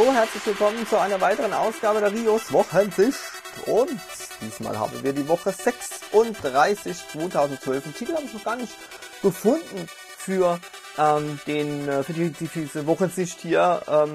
Hallo, herzlich willkommen zu einer weiteren Ausgabe der Rios Wochensicht. Und diesmal haben wir die Woche 36 2012. Den Titel habe ich noch gar nicht gefunden für diese Wochensicht hier.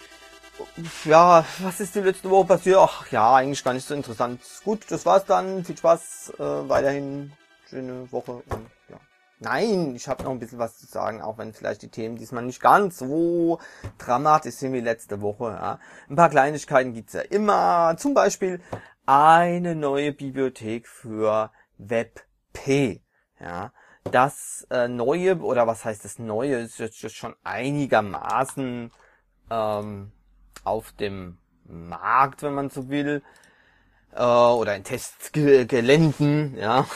Ja, was ist die letzte Woche passiert? Ach ja, eigentlich gar nicht so interessant. Gut, das war's dann. Viel Spaß, weiterhin schöne Woche und ja. Nein, ich habe noch ein bisschen was zu sagen, auch wenn vielleicht die Themen diesmal nicht ganz so dramatisch sind wie letzte Woche. Ja. Ein paar Kleinigkeiten gibt's ja immer. Zum Beispiel eine neue Bibliothek für WebP. Ja. Das neue, oder was heißt das neue, ist jetzt schon einigermaßen auf dem Markt, wenn man so will, oder in Testgeländen, ja.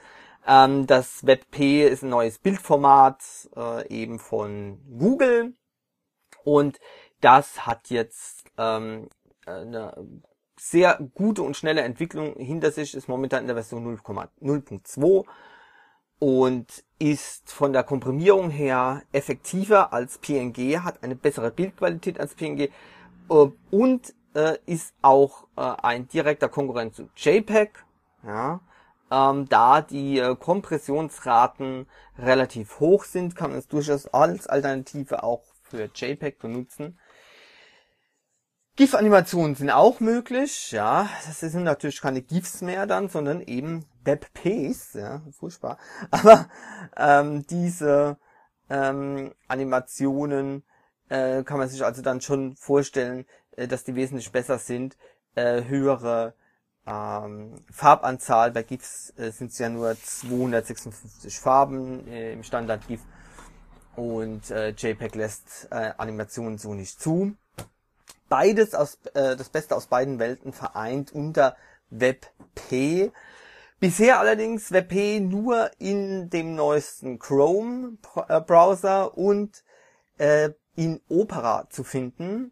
Das WebP ist ein neues Bildformat, eben von Google, und das hat jetzt eine sehr gute und schnelle Entwicklung hinter sich, ist momentan in der Version 0.2 und ist von der Komprimierung her effektiver als PNG, hat eine bessere Bildqualität als PNG und ist auch ein direkter Konkurrent zu JPEG, ja. Da die Kompressionsraten relativ hoch sind, kann man es durchaus als Alternative auch für JPEG benutzen. GIF-Animationen sind auch möglich, ja, das sind natürlich keine GIFs mehr dann, sondern eben WebPs, ja, furchtbar. Aber diese Animationen kann man sich also dann schon vorstellen, dass die wesentlich besser sind, höhere Farbanzahl. Bei GIFs sind es ja nur 256 Farben im Standard-GIF und JPEG lässt Animationen so nicht zu. Beides das Beste aus beiden Welten vereint unter WebP. Bisher allerdings WebP nur in dem neuesten Chrome Browser und in Opera zu finden.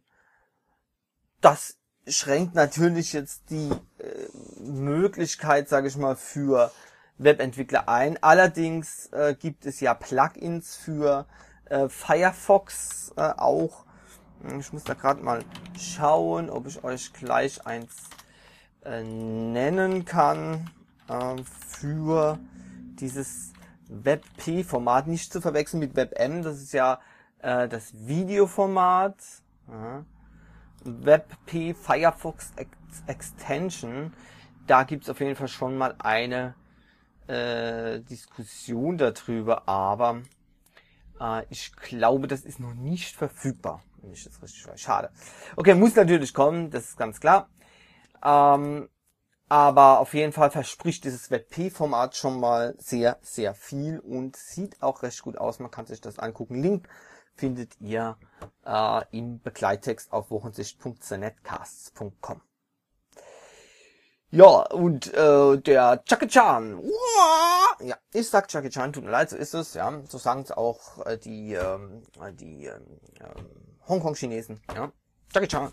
Das schränkt natürlich jetzt die Möglichkeit, sage ich mal, für Webentwickler ein. Allerdings gibt es ja Plugins für Firefox auch. Ich muss da gerade mal schauen, ob ich euch gleich eins nennen kann für dieses WebP-Format. Nicht zu verwechseln mit WebM, das ist ja das Videoformat. Ja. WebP Firefox Extension, da gibt's auf jeden Fall schon mal eine Diskussion darüber, aber ich glaube, das ist noch nicht verfügbar, wenn ich das richtig weiß. Schade. Okay, muss natürlich kommen, das ist ganz klar. Aber auf jeden Fall verspricht dieses WebP-Format schon mal sehr, sehr viel und sieht auch recht gut aus. Man kann sich das angucken. Link findet ihr im Begleittext auf wochensicht.zenetcasts.com. Ja, und der Jackie Chan. Ja, ich sag Jackie Chan, tut mir leid, so ist es. Ja, so sagen es auch die Hongkong-Chinesen. Ja, Jackie Chan.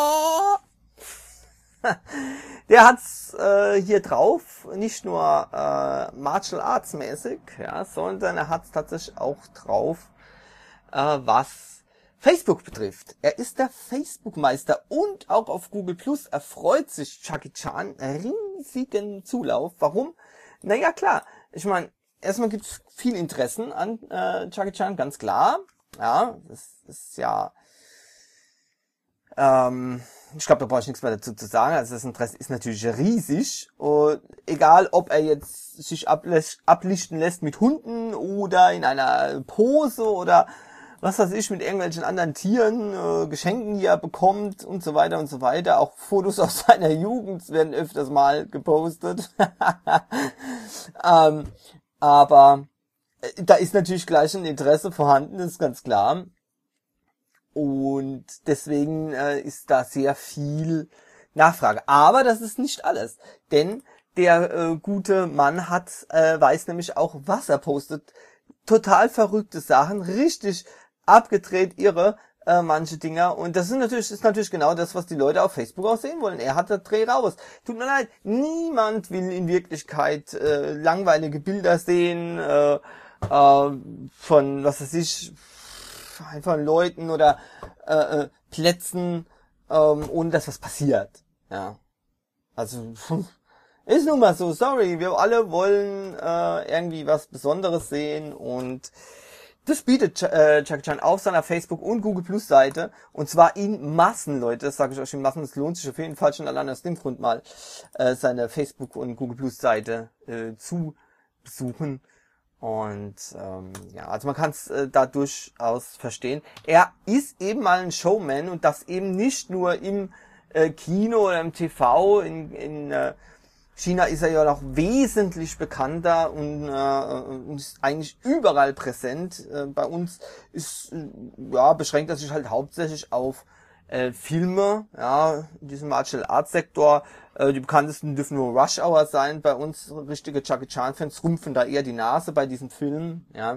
Der hat's hier drauf, nicht nur Martial Arts mäßig, ja, sondern er hat's tatsächlich auch drauf, was Facebook betrifft. Er ist der Facebook-Meister und auch auf Google Plus erfreut sich Jackie Chan riesigen Zulauf. Warum? Naja, klar. Ich meine, erstmal gibt es viel Interessen an Jackie Chan, ganz klar. Ja, das ist ja ich glaube, da brauche ich nichts mehr dazu zu sagen. Also das Interesse ist natürlich riesig. Und egal, ob er jetzt sich ablichten lässt mit Hunden oder in einer Pose oder was weiß ich, mit irgendwelchen anderen Tieren, Geschenken, die er bekommt und so weiter und so weiter. Auch Fotos aus seiner Jugend werden öfters mal gepostet. Aber da ist natürlich gleich ein Interesse vorhanden, das ist ganz klar. Und deswegen ist da sehr viel Nachfrage. Aber das ist nicht alles. Denn der gute Mann weiß nämlich auch, was er postet. Total verrückte Sachen, richtig abgedreht, irre, manche Dinger. Und das ist natürlich genau das, was die Leute auf Facebook auch sehen wollen. Er hat da Dreh raus. Tut mir leid, niemand will in Wirklichkeit langweilige Bilder sehen von, was weiß ich, einfach Leuten oder Plätzen ohne dass was passiert. Ja. Also, ist nun mal so, sorry, wir alle wollen irgendwie was Besonderes sehen und das bietet Jackie Chan auf seiner Facebook- und Google Plus Seite und zwar in Massen, Leute, das sage ich euch in Massen, es lohnt sich auf jeden Fall schon allein aus dem Grund mal seine Facebook- und Google Plus Seite zu besuchen und ja, also man kann es da durchaus verstehen. Er ist eben mal ein Showman und das eben nicht nur im Kino oder im TV, in China ist er ja noch wesentlich bekannter und ist eigentlich überall präsent. Bei uns ist ja beschränkt er sich halt hauptsächlich auf Filme, ja, in diesem Martial Arts Sektor. Die bekanntesten dürfen nur Rush Hour sein. Bei uns richtige Jackie Chan Fans rümpfen da eher die Nase bei diesen Filmen, ja.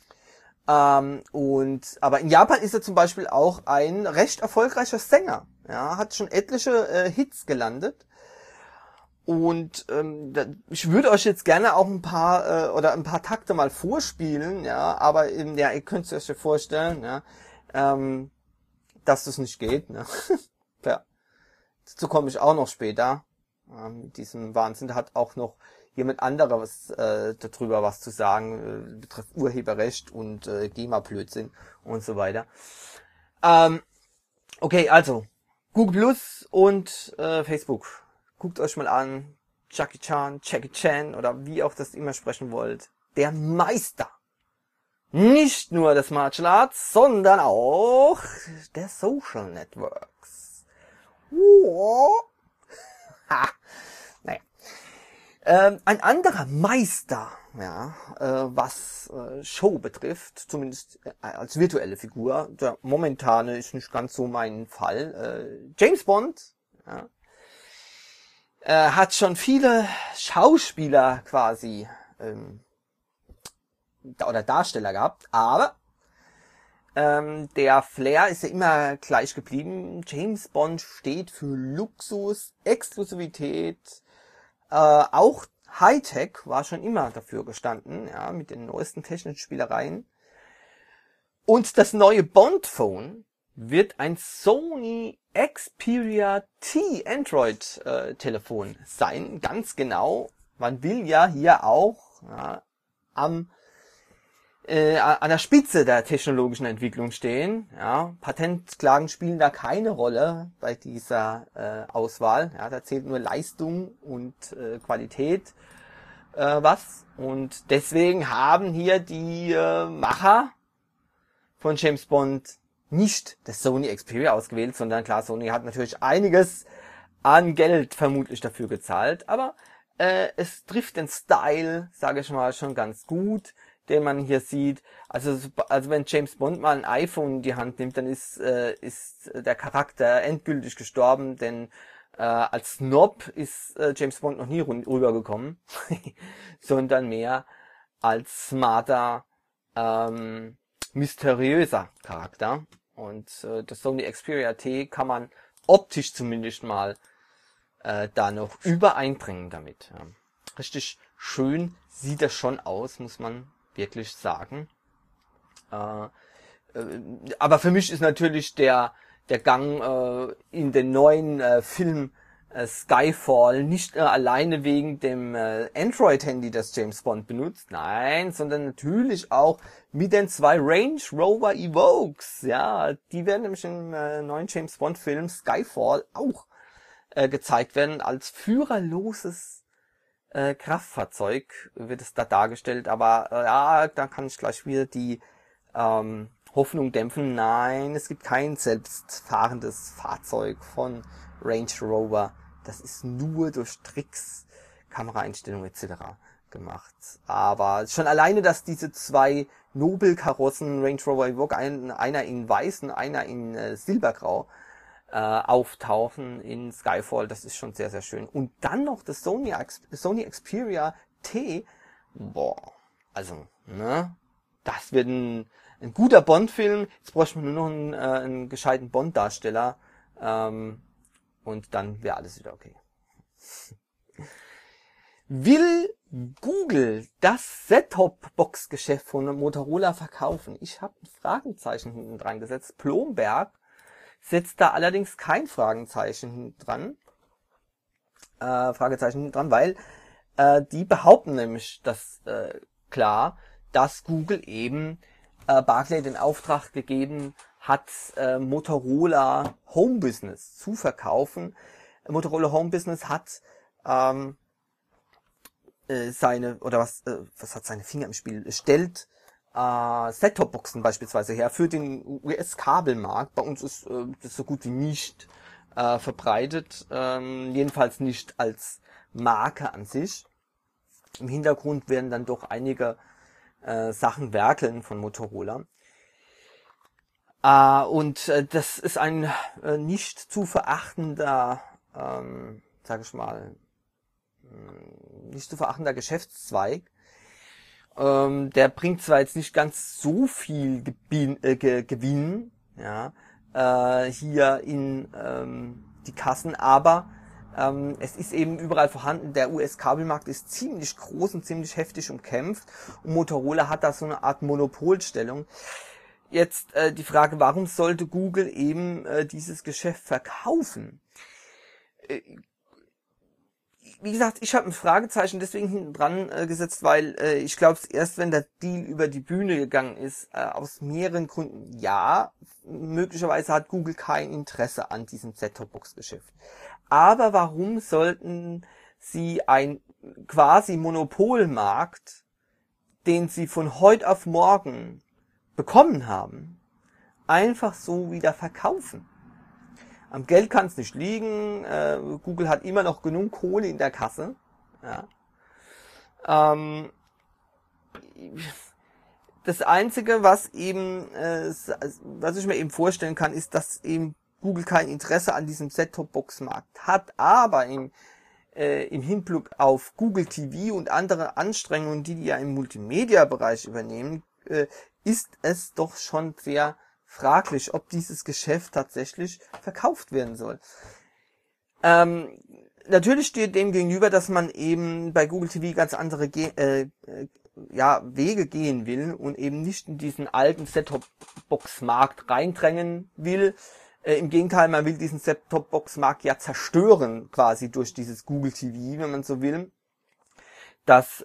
Aber in Japan ist er zum Beispiel auch ein recht erfolgreicher Sänger. Ja, hat schon etliche Hits gelandet. Und ich würde euch jetzt gerne auch ein paar Takte mal vorspielen, ja, aber ja, ihr könnt es euch ja vorstellen, ja, dass das nicht geht, ne? Ja. Dazu komme ich auch noch später. Mit diesem Wahnsinn, da hat auch noch jemand anderes darüber was zu sagen, betrifft Urheberrecht und GEMA-Blödsinn und so weiter. Okay, also Google Plus und Facebook. Guckt euch mal an, Jackie Chan oder wie auch das immer sprechen wollt. Der Meister. Nicht nur des Martial Arts, sondern auch der Social Networks. Ha. Naja. Ein anderer Meister, ja, was Show betrifft, zumindest als virtuelle Figur, der momentane ist nicht ganz so mein Fall. James Bond, ja. Hat schon viele Schauspieler quasi oder Darsteller gehabt, aber der Flair ist ja immer gleich geblieben. James Bond steht für Luxus, Exklusivität, auch Hightech war schon immer dafür gestanden, ja, mit den neuesten technischen Spielereien. Und das neue Bond-Phone wird ein Sony Xperia T Android Telefon sein, ganz genau. Man will ja hier auch an der Spitze der technologischen Entwicklung stehen. Ja, Patentklagen spielen da keine Rolle bei dieser Auswahl. Ja, da zählt nur Leistung und Qualität was. Und deswegen haben hier die Macher von James Bond nicht das Sony Xperia ausgewählt, sondern klar, Sony hat natürlich einiges an Geld vermutlich dafür gezahlt, aber es trifft den Style, sage ich mal, schon ganz gut, den man hier sieht. Also wenn James Bond mal ein iPhone in die Hand nimmt, dann ist der Charakter endgültig gestorben, denn als Snob ist James Bond noch nie rübergekommen, sondern mehr als smarter, mysteriöser Charakter. Und das Sony Xperia T kann man optisch zumindest mal da noch übereinbringen damit. Ja. Richtig schön sieht das schon aus, muss man wirklich sagen. Aber für mich ist natürlich der Gang in den neuen Film Skyfall nicht alleine wegen dem Android-Handy, das James Bond benutzt, nein, sondern natürlich auch mit den 2 Range Rover Evokes. Ja, die werden nämlich im neuen James Bond-Film Skyfall auch gezeigt werden. Als führerloses Kraftfahrzeug wird es da dargestellt, aber ja, da kann ich gleich wieder die Hoffnung dämpfen. Nein, es gibt kein selbstfahrendes Fahrzeug von Range Rover. Das ist nur durch Tricks, Kameraeinstellungen etc. gemacht. Aber schon alleine, dass diese 2 Nobelkarossen Range Rover Evoque, einer in weiß und einer in silbergrau, auftauchen in Skyfall, das ist schon sehr, sehr schön. Und dann noch das Sony Xperia T. Boah, also, ne? Das wird ein guter Bond-Film. Jetzt bräuchte man nur noch einen gescheiten Bond-Darsteller. Und dann wäre alles wieder okay. Will Google das Set-Top-Box-Geschäft von Motorola verkaufen? Ich habe ein Fragezeichen hinten dran gesetzt. Blomberg setzt da allerdings kein Fragezeichen dran, weil die behaupten nämlich, dass klar, dass Google eben Barclay den Auftrag gegeben hat, Motorola Home Business zu verkaufen. Motorola Home Business hat was hat seine Finger im Spiel? Stellt Set-Top-Boxen beispielsweise her für den US-Kabelmarkt. Bei uns ist das so gut wie nicht verbreitet, jedenfalls nicht als Marke an sich. Im Hintergrund werden dann doch einige Sachen werkeln von Motorola. Das ist ein nicht zu verachtender, nicht zu verachtender Geschäftszweig. Der bringt zwar jetzt nicht ganz so viel Gewinn, ja, hier in die Kassen, aber es ist eben überall vorhanden. Der US-Kabelmarkt ist ziemlich groß und ziemlich heftig umkämpft und Motorola hat da so eine Art Monopolstellung. Jetzt die Frage, warum sollte Google eben dieses Geschäft verkaufen? Wie gesagt, ich habe ein Fragezeichen deswegen hinten dran gesetzt, weil ich glaube, erst wenn der Deal über die Bühne gegangen ist, aus mehreren Gründen, ja, möglicherweise hat Google kein Interesse an diesem Set-Top-Box-Geschäft. Aber warum sollten sie ein quasi Monopolmarkt, den sie von heute auf morgen bekommen haben, einfach so wieder verkaufen? Am Geld kann es nicht liegen. Google hat immer noch genug Kohle in der Kasse. Ja. Das Einzige, was ich mir eben vorstellen kann, ist, dass eben Google kein Interesse an diesem Set-Top-Box-Markt hat, aber im Hinblick auf Google TV und andere Anstrengungen, die ja im Multimedia-Bereich übernehmen, ist es doch schon sehr fraglich, ob dieses Geschäft tatsächlich verkauft werden soll. Natürlich steht dem gegenüber, dass man eben bei Google TV ganz andere Wege gehen will und eben nicht in diesen alten Set-Top-Box-Markt reindrängen will. Im Gegenteil, man will diesen Set-Top-Box-Markt ja zerstören, quasi durch dieses Google TV, wenn man so will, dass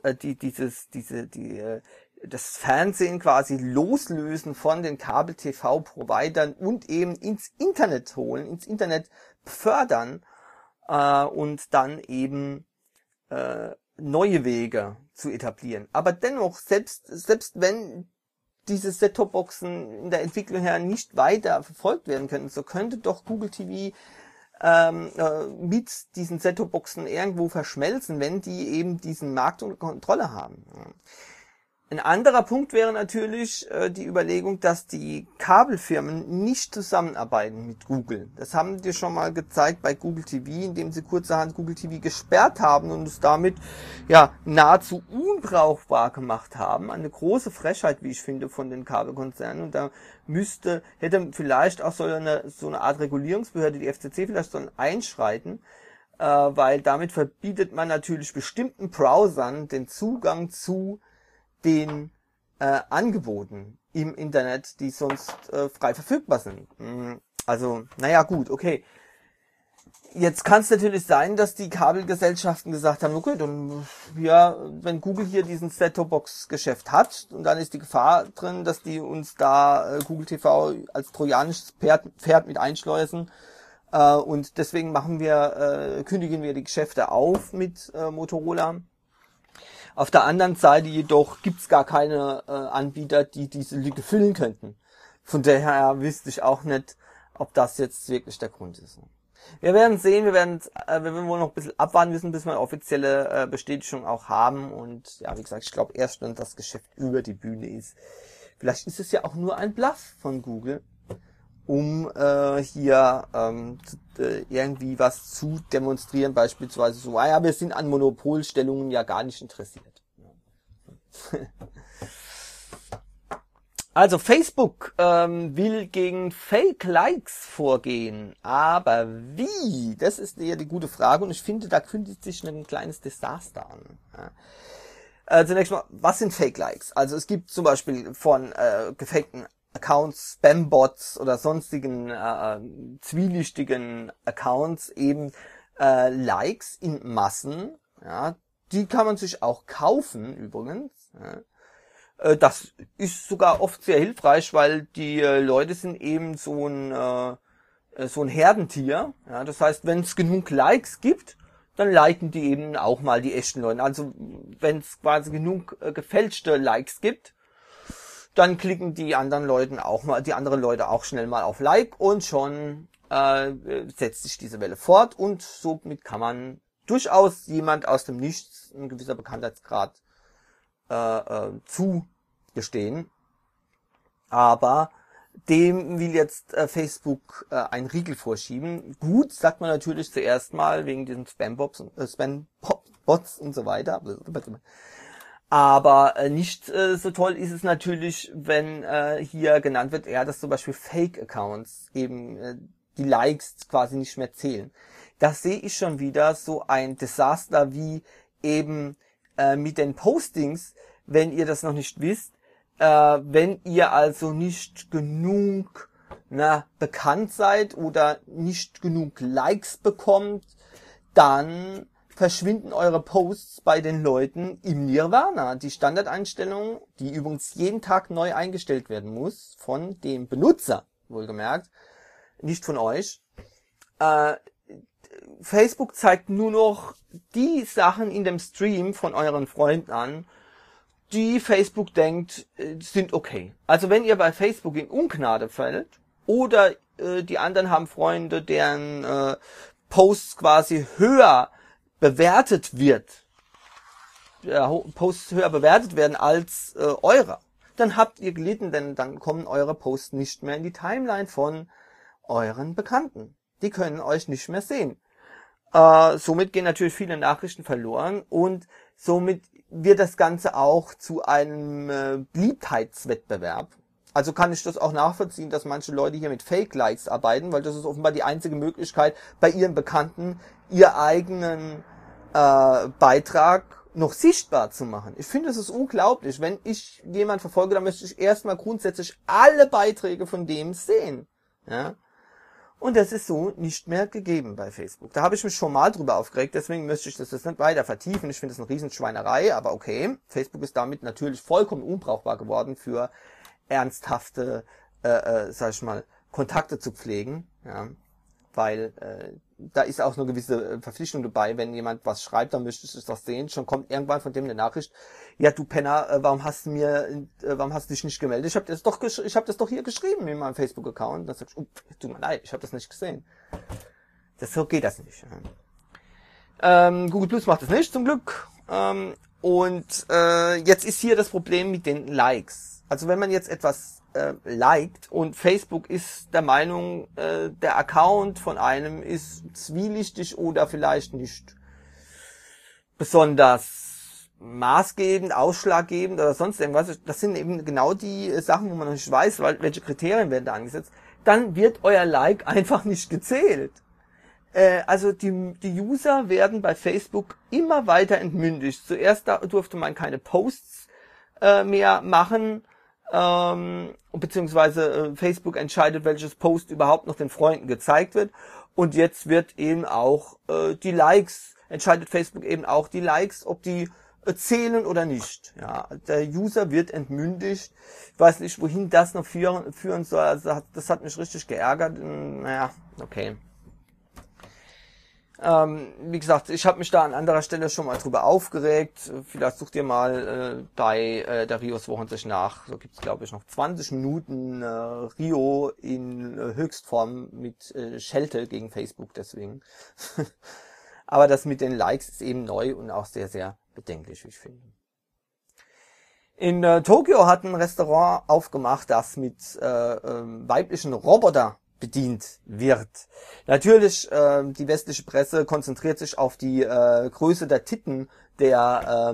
das Fernsehen quasi loslösen von den Kabel-TV-Providern und eben ins Internet holen, ins Internet fördern und dann eben neue Wege zu etablieren. Aber dennoch, selbst wenn diese Set-Top-Boxen in der Entwicklung her nicht weiter verfolgt werden können, so könnte doch Google TV mit diesen Set-Top-Boxen irgendwo verschmelzen, wenn die eben diesen Markt unter Kontrolle haben. Ein anderer Punkt wäre natürlich die Überlegung, dass die Kabelfirmen nicht zusammenarbeiten mit Google. Das haben die schon mal gezeigt bei Google TV, indem sie kurzerhand Google TV gesperrt haben und es damit ja nahezu unbrauchbar gemacht haben. Eine große Frechheit, wie ich finde, von den Kabelkonzernen. Und da hätte vielleicht auch so eine Art Regulierungsbehörde, die FCC vielleicht sollen einschreiten, weil damit verbietet man natürlich bestimmten Browsern den Zugang zu den Angeboten im Internet, die sonst frei verfügbar sind. Also, naja, gut, okay. Jetzt kann es natürlich sein, dass die Kabelgesellschaften gesagt haben, okay, dann, ja, wenn Google hier diesen Set-Top-Box-Geschäft hat, und dann ist die Gefahr drin, dass die uns da Google TV als trojanisches Pferd mit einschleusen, und deswegen kündigen wir die Geschäfte auf mit Motorola. Auf der anderen Seite jedoch gibt's gar keine Anbieter, die diese Lücke füllen könnten. Von daher wüsste ich auch nicht, ob das jetzt wirklich der Grund ist. Wir werden sehen, wir werden wohl noch ein bisschen abwarten müssen, bis wir eine offizielle Bestätigung auch haben. Und ja, wie gesagt, ich glaube erst, wenn das Geschäft über die Bühne ist. Vielleicht ist es ja auch nur ein Bluff von Google, um hier irgendwie was zu demonstrieren, beispielsweise so, ja, wir sind an Monopolstellungen ja gar nicht interessiert. Also Facebook will gegen Fake-Likes vorgehen, aber wie? Das ist ja die gute Frage und ich finde, da kündigt sich ein kleines Desaster an. Ja. Zunächst mal, was sind Fake-Likes? Also es gibt zum Beispiel von gefakten Accounts, Spam-Bots oder sonstigen zwielichtigen Accounts eben Likes in Massen. Ja, die kann man sich auch kaufen übrigens. Ja. Das ist sogar oft sehr hilfreich, weil die Leute sind eben so ein Herdentier. Ja, das heißt, wenn es genug Likes gibt, dann liken die eben auch mal die echten Leute. Also wenn es quasi genug gefälschte Likes gibt, dann klicken die anderen Leute auch schnell mal auf Like und schon setzt sich diese Welle fort und somit kann man durchaus jemand aus dem Nichts ein gewisser Bekanntheitsgrad zugestehen. Aber dem will jetzt Facebook einen Riegel vorschieben. Gut, sagt man natürlich zuerst mal wegen diesen Spam-Bots und so weiter. Aber nicht so toll ist es natürlich, wenn hier genannt wird, ja, dass zum Beispiel Fake-Accounts eben die Likes quasi nicht mehr zählen. Das sehe ich schon wieder so ein Desaster wie eben mit den Postings, wenn ihr das noch nicht wisst. Wenn ihr also nicht genug bekannt seid oder nicht genug Likes bekommt, dann verschwinden eure Posts bei den Leuten im Nirvana. Die Standardeinstellung, die übrigens jeden Tag neu eingestellt werden muss, von dem Benutzer, wohlgemerkt, nicht von euch. Facebook zeigt nur noch die Sachen in dem Stream von euren Freunden an, die Facebook denkt, sind okay. Also wenn ihr bei Facebook in Ungnade fällt oder die anderen haben Freunde, deren Posts quasi höher bewertet wird, Posts höher bewertet werden als eure, dann habt ihr gelitten, denn dann kommen eure Posts nicht mehr in die Timeline von euren Bekannten. Die können euch nicht mehr sehen. Somit gehen natürlich viele Nachrichten verloren und somit wird das Ganze auch zu einem Beliebtheitswettbewerb. Also kann ich das auch nachvollziehen, dass manche Leute hier mit Fake-Likes arbeiten, weil das ist offenbar die einzige Möglichkeit, bei ihren Bekannten ihr eigenen Beitrag noch sichtbar zu machen. Ich finde, das ist unglaublich. Wenn ich jemanden verfolge, dann möchte ich erstmal grundsätzlich alle Beiträge von dem sehen. Ja? Und das ist so nicht mehr gegeben bei Facebook. Da habe ich mich schon mal drüber aufgeregt, deswegen möchte ich das jetzt nicht weiter vertiefen. Ich finde das eine Riesenschweinerei, aber okay. Facebook ist damit natürlich vollkommen unbrauchbar geworden für ernsthafte, sag ich mal, Kontakte zu pflegen. Ja? Weil da ist auch eine gewisse Verpflichtung dabei. Wenn jemand was schreibt, dann möchte ich das sehen. Schon kommt irgendwann von dem eine Nachricht, ja du Penner, warum hast du dich nicht gemeldet? Ich habe das doch hier geschrieben in meinem Facebook-Account. Dann sag ich, tut mir leid, ich habe das nicht gesehen. So geht das nicht. Google Plus macht das nicht, zum Glück. Jetzt ist hier das Problem mit den Likes. Also wenn man jetzt etwas liked und Facebook ist der Meinung, der Account von einem ist zwielichtig oder vielleicht nicht besonders maßgebend, ausschlaggebend oder sonst irgendwas, das sind eben genau die Sachen, wo man noch nicht weiß, welche Kriterien werden da angesetzt, dann wird euer Like einfach nicht gezählt. Also die User werden bei Facebook immer weiter entmündigt. Zuerst durfte man keine Posts mehr machen, beziehungsweise Facebook entscheidet, welches Post überhaupt noch den Freunden gezeigt wird. Und jetzt wird eben auch entscheidet Facebook eben auch die Likes, ob die zählen oder nicht. Ja, der User wird entmündigt. Ich weiß nicht, wohin das noch führen soll. Also das hat mich richtig geärgert. Naja, okay. Wie gesagt, ich habe mich da an anderer Stelle schon mal drüber aufgeregt. Vielleicht sucht ihr mal bei der Rios Wochensicht nach. So gibt's glaube ich noch 20 Minuten Rio in Höchstform mit Schelte gegen Facebook deswegen. Aber das mit den Likes ist eben neu und auch sehr, sehr bedenklich, wie ich finde. In Tokio hat ein Restaurant aufgemacht, das mit weiblichen Roboter bedient wird. Natürlich, die westliche Presse konzentriert sich auf die Größe der Titten der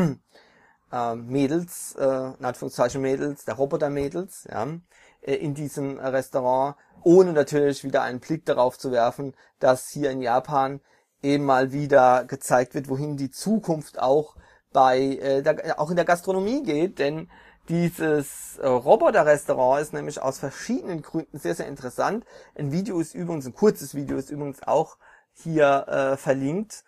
Mädels, in Anführungszeichen Mädels, der Roboter-Mädels, ja, in diesem Restaurant, ohne natürlich wieder einen Blick darauf zu werfen, dass hier in Japan eben mal wieder gezeigt wird, wohin die Zukunft auch auch in der Gastronomie geht, denn Dieses Roboter-Restaurant ist nämlich aus verschiedenen Gründen sehr, sehr interessant. Ein kurzes Video ist übrigens auch hier verlinkt.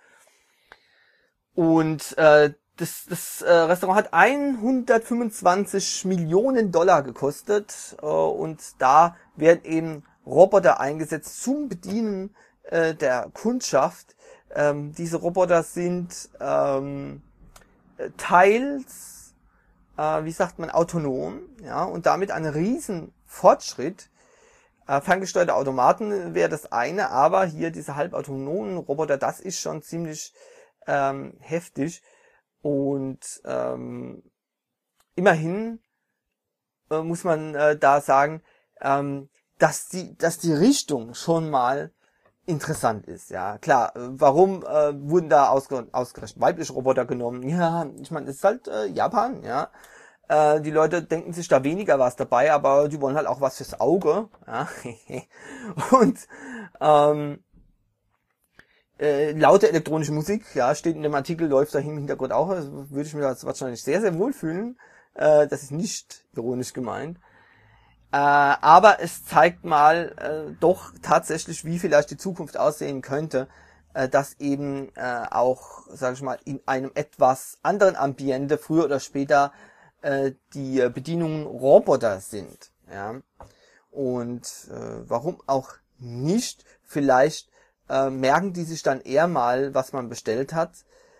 Und das Restaurant hat 125 Millionen Dollar gekostet und da werden eben Roboter eingesetzt zum Bedienen der Kundschaft. Diese Roboter sind teils, wie sagt man, autonom, ja, und damit ein riesen Fortschritt. Ferngesteuerte Automaten wäre das eine, aber hier diese halbautonomen Roboter, das ist schon ziemlich heftig. Und immerhin muss man da sagen, dass die Richtung schon mal interessant ist. Ja, klar. Warum wurden da ausgerechnet weibliche Roboter genommen? Ja, ich meine, es ist halt Japan. Ja, die Leute denken sich da weniger was dabei, aber die wollen halt auch was fürs Auge. Ja, und laute elektronische Musik, ja, steht in dem Artikel, läuft da im Hintergrund auch, also würde ich mir das wahrscheinlich sehr, sehr wohl fühlen. Das ist nicht ironisch gemeint. Aber es zeigt mal doch tatsächlich, wie vielleicht die Zukunft aussehen könnte, dass eben auch, sage ich mal, in einem etwas anderen Ambiente früher oder später die Bedienungen Roboter sind. Ja, und warum auch nicht, vielleicht merken die sich dann eher mal, was man bestellt hat,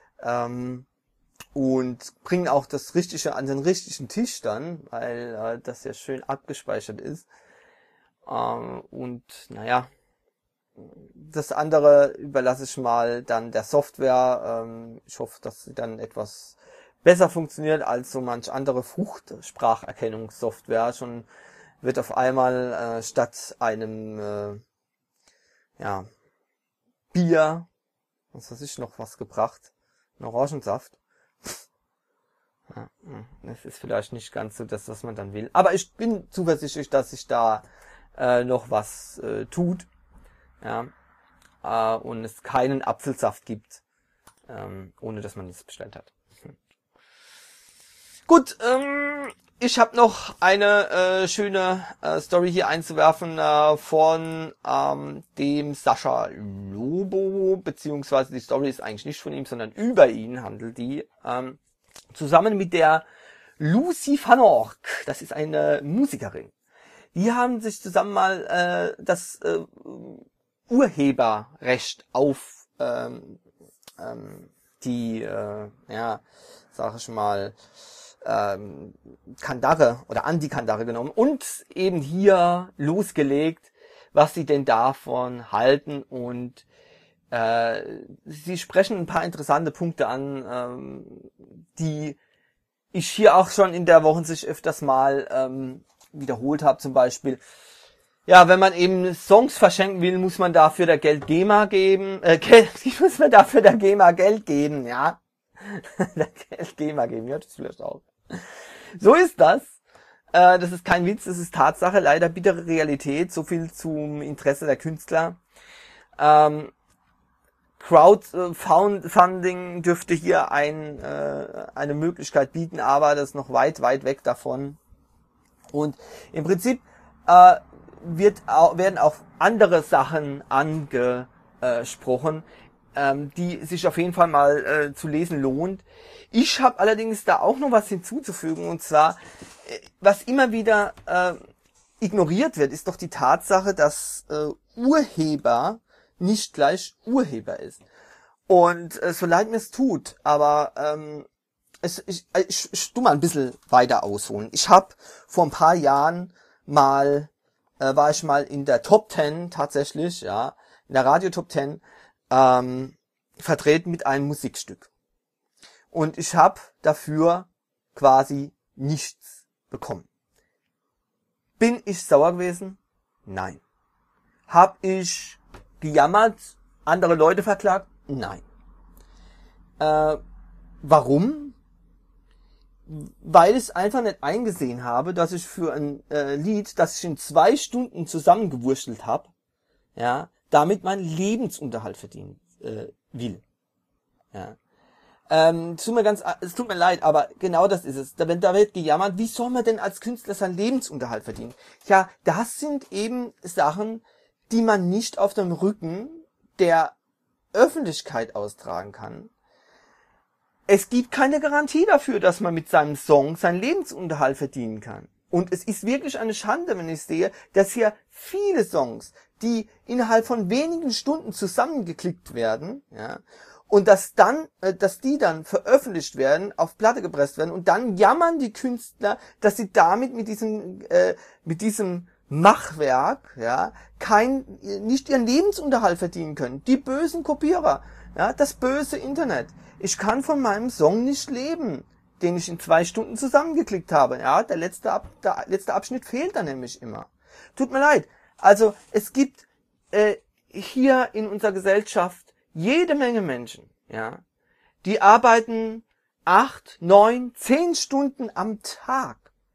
und bringen auch das Richtige an den richtigen Tisch dann, weil das ja schön abgespeichert ist. Und naja, das andere überlasse ich mal dann der Software. Ich hoffe, dass sie dann etwas besser funktioniert als so manch andere Fruchtspracherkennungssoftware. Schon wird auf einmal statt einem Bier, was weiß ich, noch was gebracht, ein Orangensaft. Ja, das ist vielleicht nicht ganz so das, was man dann will. Aber ich bin zuversichtlich, dass sich da noch was tut. Ja, und es keinen Apfelsaft gibt, ohne dass man nichts bestellt hat. Gut, ich habe noch eine schöne Story hier einzuwerfen von dem Sascha Lobo, beziehungsweise die Story ist eigentlich nicht von ihm, sondern über ihn handelt die. Zusammen mit der Lucy van Ork, das ist eine Musikerin. Die haben sich zusammen mal das Urheberrecht auf die, sag ich mal, Kandare oder Anti-Kandare genommen und eben hier losgelegt, was sie denn davon halten, und sie sprechen ein paar interessante Punkte an, die ich hier auch schon in der Wochensicht öfters mal wiederholt habe. Zum Beispiel, ja, wenn man eben Songs verschenken will, muss man dafür der GEMA geben, muss man dafür der GEMA Geld geben, ja. Der GEMA geben, ja, das vielleicht auch. So ist das. Das ist kein Witz, das ist Tatsache, leider bittere Realität, so viel zum Interesse der Künstler. Crowdfunding dürfte hier eine Möglichkeit bieten, aber das ist noch weit, weit weg davon. Und im Prinzip werden auch andere Sachen angesprochen, die sich auf jeden Fall mal zu lesen lohnt. Ich habe allerdings da auch noch was hinzuzufügen, und zwar, was immer wieder ignoriert wird, ist doch die Tatsache, dass Urheber nicht gleich Urheber ist. Und so leid mir es tut, aber ich tu mal ein bisschen weiter ausholen. Ich habe vor ein paar Jahren war ich mal in der Top 10 tatsächlich, ja, in der Radio Top 10 vertreten mit einem Musikstück. Und ich habe dafür quasi nichts bekommen. Bin ich sauer gewesen? Nein. Hab ich gejammert, andere Leute verklagt? Nein. Warum? Weil ich einfach nicht eingesehen habe, dass ich für ein Lied, das ich in 2 Stunden zusammengewurschtelt habe, ja, damit meinen Lebensunterhalt verdienen will. Ja. Es tut mir leid, aber genau das ist es. Da wird gejammert, wie soll man denn als Künstler seinen Lebensunterhalt verdienen? Ja, das sind eben Sachen, die man nicht auf dem Rücken der Öffentlichkeit austragen kann. Es gibt keine Garantie dafür, dass man mit seinem Song seinen Lebensunterhalt verdienen kann. Und es ist wirklich eine Schande, wenn ich sehe, dass hier viele Songs, die innerhalb von wenigen Stunden zusammengeklickt werden, ja, und dass die dann veröffentlicht werden, auf Platte gepresst werden und dann jammern die Künstler, dass sie damit mit diesem Machwerk, ja, nicht ihren Lebensunterhalt verdienen können. Die bösen Kopierer, ja, das böse Internet. Ich kann von meinem Song nicht leben, den ich in 2 Stunden zusammengeklickt habe. Ja, der letzte Abschnitt fehlt dann nämlich immer. Tut mir leid. Also es gibt hier in unserer Gesellschaft jede Menge Menschen, ja, die arbeiten 8, 9, 10 Stunden am Tag.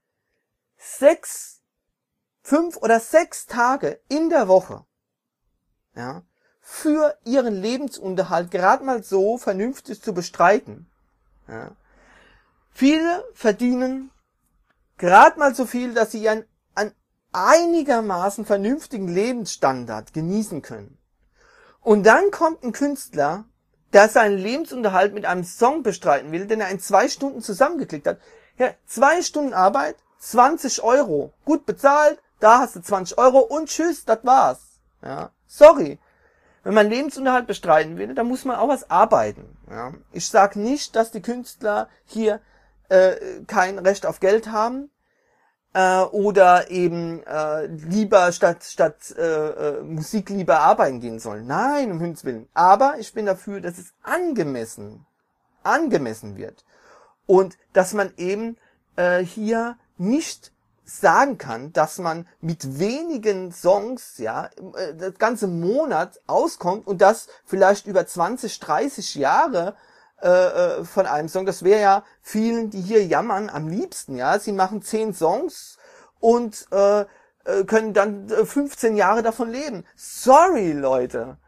5 oder 6 Tage in der Woche, ja, für ihren Lebensunterhalt gerade mal so vernünftig zu bestreiten. Ja. Viele verdienen gerade mal so viel, dass sie einen einigermaßen vernünftigen Lebensstandard genießen können. Und dann kommt ein Künstler, der seinen Lebensunterhalt mit einem Song bestreiten will, den er in 2 Stunden zusammengeklickt hat. Ja, 2 Stunden Arbeit, 20 Euro, gut bezahlt, da hast du 20 Euro und tschüss, das war's. Ja, sorry. Wenn man Lebensunterhalt bestreiten will, dann muss man auch was arbeiten. Ja. Ich sag nicht, dass die Künstler hier kein Recht auf Geld haben oder eben lieber statt Musik lieber arbeiten gehen sollen. Nein, um Himmels Willen. Aber ich bin dafür, dass es angemessen wird. Und dass man eben hier nicht sagen kann, dass man mit wenigen Songs, ja, das ganze Monat auskommt und das vielleicht über 20, 30 Jahre von einem Song. Das wäre ja vielen, die hier jammern, am liebsten, ja. Sie machen 10 Songs und können dann 15 Jahre davon leben. Sorry, Leute.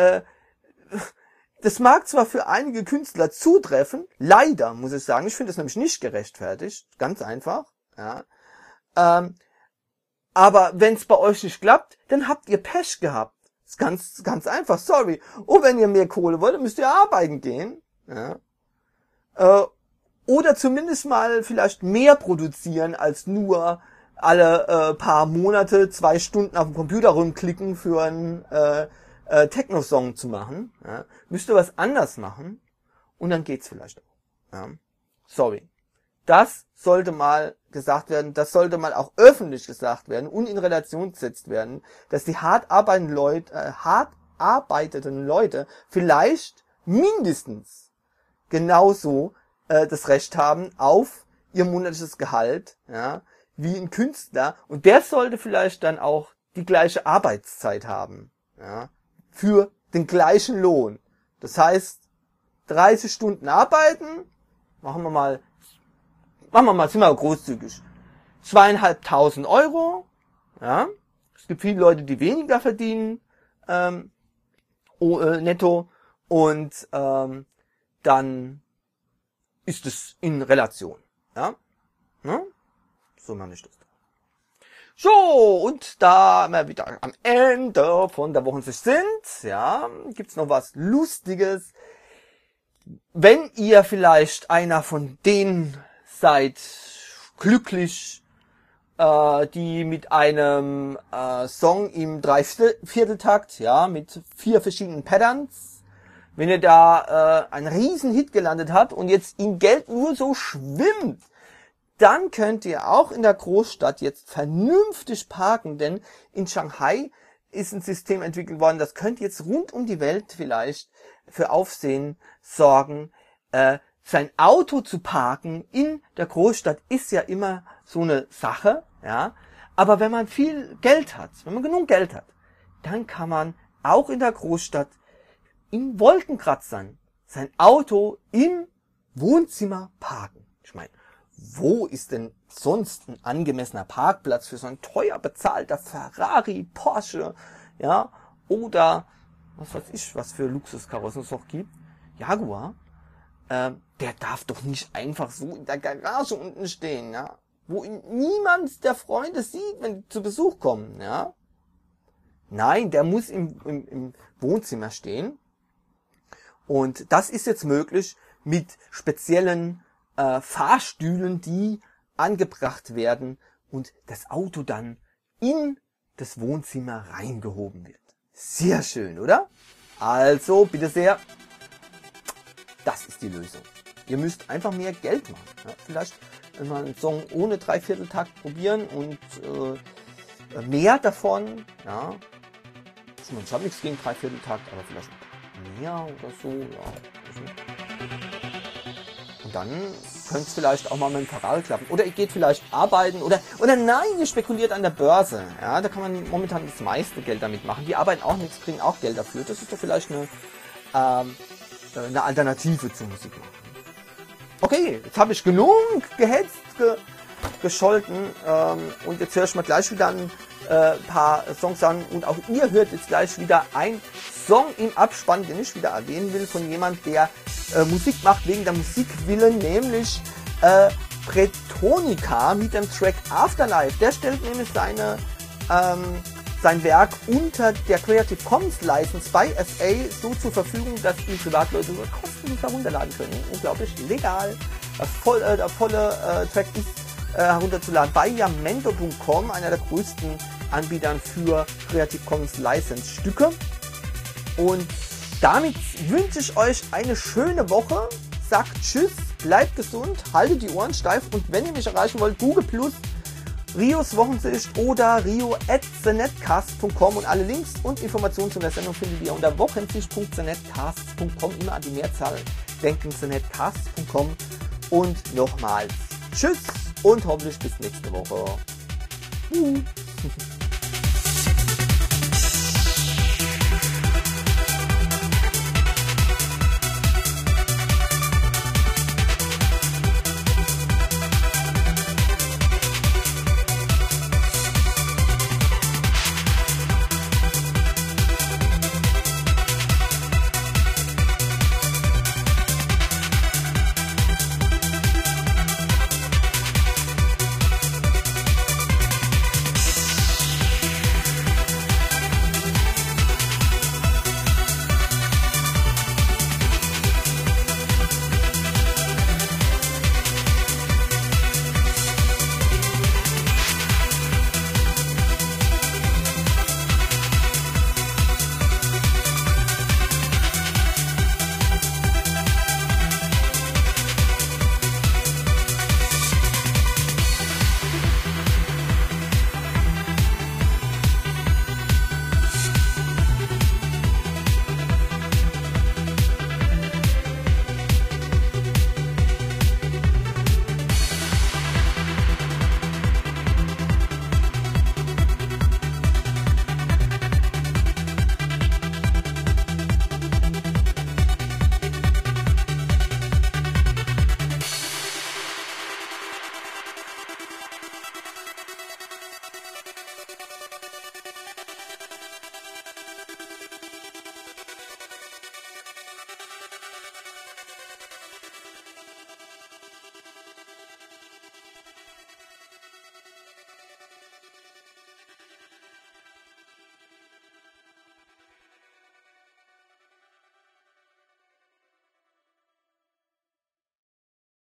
Das mag zwar für einige Künstler zutreffen, leider, muss ich sagen. Ich finde das nämlich nicht gerechtfertigt. Ganz einfach, ja. Aber wenn es bei euch nicht klappt, dann habt ihr Pech gehabt. Ist ganz einfach, sorry. Und wenn ihr mehr Kohle wollt, dann müsst ihr arbeiten gehen. Ja. Oder zumindest mal vielleicht mehr produzieren, als nur alle paar Monate 2 Stunden auf dem Computer rumklicken für einen Techno-Song zu machen. Ja. Müsst ihr was anders machen und dann geht's vielleicht auch. Ja. Sorry. Das sollte mal gesagt werden, das sollte mal auch öffentlich gesagt werden und in Relation gesetzt werden, dass die hart arbeitenden Leute vielleicht mindestens genauso das Recht haben auf ihr monatliches Gehalt, ja, wie ein Künstler. Und der sollte vielleicht dann auch die gleiche Arbeitszeit haben, ja, für den gleichen Lohn. Das heißt, 30 Stunden arbeiten, machen wir mal, sind wir großzügig. 2.500 Euro, ja. Es gibt viele Leute, die weniger verdienen, netto, und dann ist es in Relation, ja. Ne? So mache ich das. So, und da wir wieder am Ende von der Wochensicht sind, ja, gibt's noch was Lustiges. Wenn ihr vielleicht einer von denen seid, glücklich, die mit einem Song im 3/4-Takt, ja, mit 4 verschiedenen Patterns, wenn ihr da einen riesen Hit gelandet habt und jetzt in Geld nur so schwimmt, dann könnt ihr auch in der Großstadt jetzt vernünftig parken, denn in Shanghai ist ein System entwickelt worden, das könnte jetzt rund um die Welt vielleicht für Aufsehen sorgen. Sein Auto zu parken in der Großstadt ist ja immer so eine Sache, ja. Aber wenn man viel Geld hat, wenn man genug Geld hat, dann kann man auch in der Großstadt in Wolkenkratzern sein Auto im Wohnzimmer parken. Ich meine, wo ist denn sonst ein angemessener Parkplatz für so ein teuer bezahlter Ferrari, Porsche, ja, oder was weiß ich, was für Luxuskarossen es noch gibt, Jaguar, der darf doch nicht einfach so in der Garage unten stehen, ja, wo ihn niemand der Freunde sieht, wenn die zu Besuch kommen, ja. Nein, der muss im Wohnzimmer stehen. Und das ist jetzt möglich mit speziellen Fahrstühlen, die angebracht werden und das Auto dann in das Wohnzimmer reingehoben wird. Sehr schön, oder? Also, bitte sehr, das ist die Lösung. Ihr müsst einfach mehr Geld machen. Ja, vielleicht mal einen Song ohne Dreivierteltakt probieren und mehr davon. Ja, ich habe nichts gegen Dreivierteltakt, aber vielleicht mehr oder so. Ja. Und dann könnte es vielleicht auch mal mit dem Ferrari klappen. Oder ihr geht vielleicht arbeiten oder nein, ihr spekuliert an der Börse. Ja, da kann man momentan das meiste Geld damit machen. Die arbeiten auch nichts, kriegen auch Geld dafür. Das ist doch vielleicht eine Alternative zur Musik machen. Okay, jetzt habe ich genug gehetzt, gescholten und jetzt höre ich mal gleich wieder ein paar Songs an und auch ihr hört jetzt gleich wieder ein Song im Abspann, den ich wieder erwähnen will, von jemand, der Musik macht wegen der Musik willen, nämlich Pretonica mit dem Track Afterlife. Der stellt nämlich sein Werk unter der Creative Commons License bei SA so zur Verfügung, dass die Privatleute nur kostenlos herunterladen können. Unglaublich legal. Der volle Track ist herunterzuladen bei Yamendo.com, einer der größten Anbietern für Creative Commons License Stücke. Und damit wünsche ich euch eine schöne Woche. Sagt Tschüss, bleibt gesund, haltet die Ohren steif und wenn ihr mich erreichen wollt, Google Plus, Rios Wochensicht oder rio@thenetcast.com und alle Links und Informationen zu der Sendung findet ihr unter wochensicht.thenetcast.com, immer an die Mehrzahl denken, thenetcast.com und nochmals Tschüss und hoffentlich bis nächste Woche.